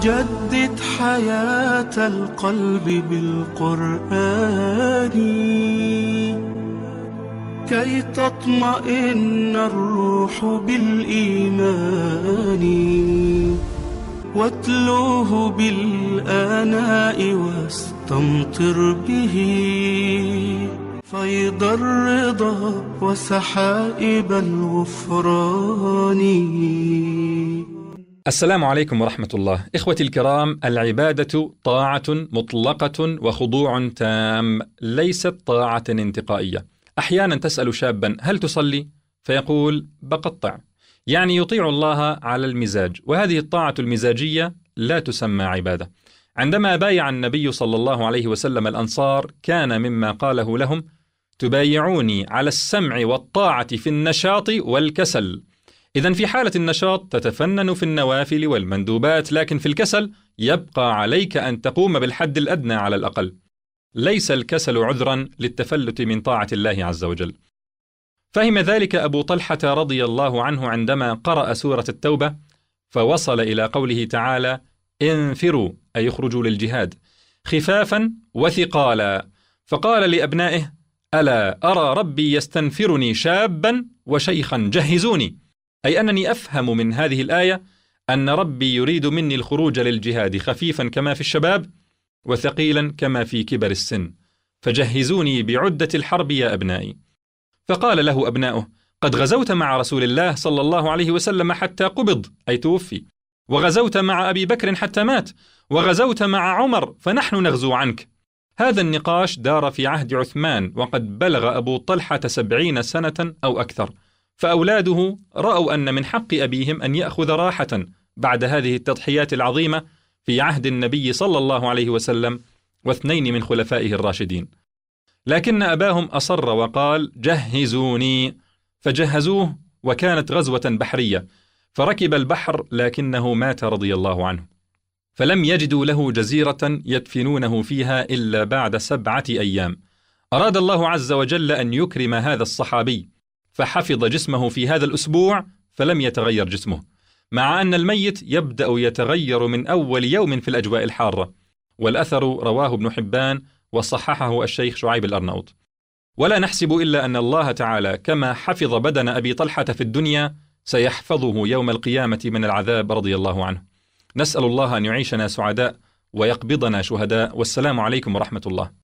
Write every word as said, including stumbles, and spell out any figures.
جدد حياة القلب بالقرآن كي تطمئن الروح بالإيمان، واتلوه بالآناء واستمطر به فيض الرضا وسحائب الغفران. السلام عليكم ورحمة الله. إخوتي الكرام، العبادة طاعة مطلقة وخضوع تام، ليست طاعة انتقائية. أحيانا تسأل شابا: هل تصلي؟ فيقول: بقطع، يعني يطيع الله على المزاج، وهذه الطاعة المزاجية لا تسمى عبادة. عندما بايع النبي صلى الله عليه وسلم الأنصار كان مما قاله لهم: تبايعوني على السمع والطاعة في النشاط والكسل. إذن في حالة النشاط تتفنن في النوافل والمندوبات، لكن في الكسل يبقى عليك أن تقوم بالحد الأدنى على الأقل. ليس الكسل عذرا للتفلت من طاعة الله عز وجل. فهم ذلك أبو طلحة رضي الله عنه عندما قرأ سورة التوبة فوصل إلى قوله تعالى: انفروا، أي يخرجوا للجهاد، خفافا وثقالا، فقال لأبنائه: ألا أرى ربي يستنفرني شابا وشيخا جهزوني، أي أنني أفهم من هذه الآية أن ربي يريد مني الخروج للجهاد خفيفا كما في الشباب وثقيلا كما في كبر السن، فجهزوني بعدة الحرب يا أبنائي. فقال له أبناؤه: قد غزوت مع رسول الله صلى الله عليه وسلم حتى قبض، أي توفي، وغزوت مع أبي بكر حتى مات، وغزوت مع عمر، فنحن نغزو عنك. هذا النقاش دار في عهد عثمان، وقد بلغ أبو طلحة سبعين سنة أو أكثر، فأولاده رأوا أن من حق أبيهم أن يأخذ راحة بعد هذه التضحيات العظيمة في عهد النبي صلى الله عليه وسلم واثنين من خلفائه الراشدين. لكن أباهم أصر وقال: جهزوني، فجهزوه، وكانت غزوة بحرية، فركب البحر لكنه مات رضي الله عنه، فلم يجدوا له جزيرة يدفنونه فيها إلا بعد سبعة أيام. أراد الله عز وجل أن يكرم هذا الصحابي، فحفظ جسمه في هذا الأسبوع فلم يتغير جسمه، مع أن الميت يبدأ يتغير من أول يوم في الأجواء الحارة. والأثر رواه ابن حبان وصححه الشيخ شعيب الأرناؤوط. ولا نحسب إلا أن الله تعالى كما حفظ بدن أبي طلحة في الدنيا سيحفظه يوم القيامة من العذاب رضي الله عنه. نسأل الله أن يعيشنا سعداء ويقبضنا شهداء. والسلام عليكم ورحمة الله.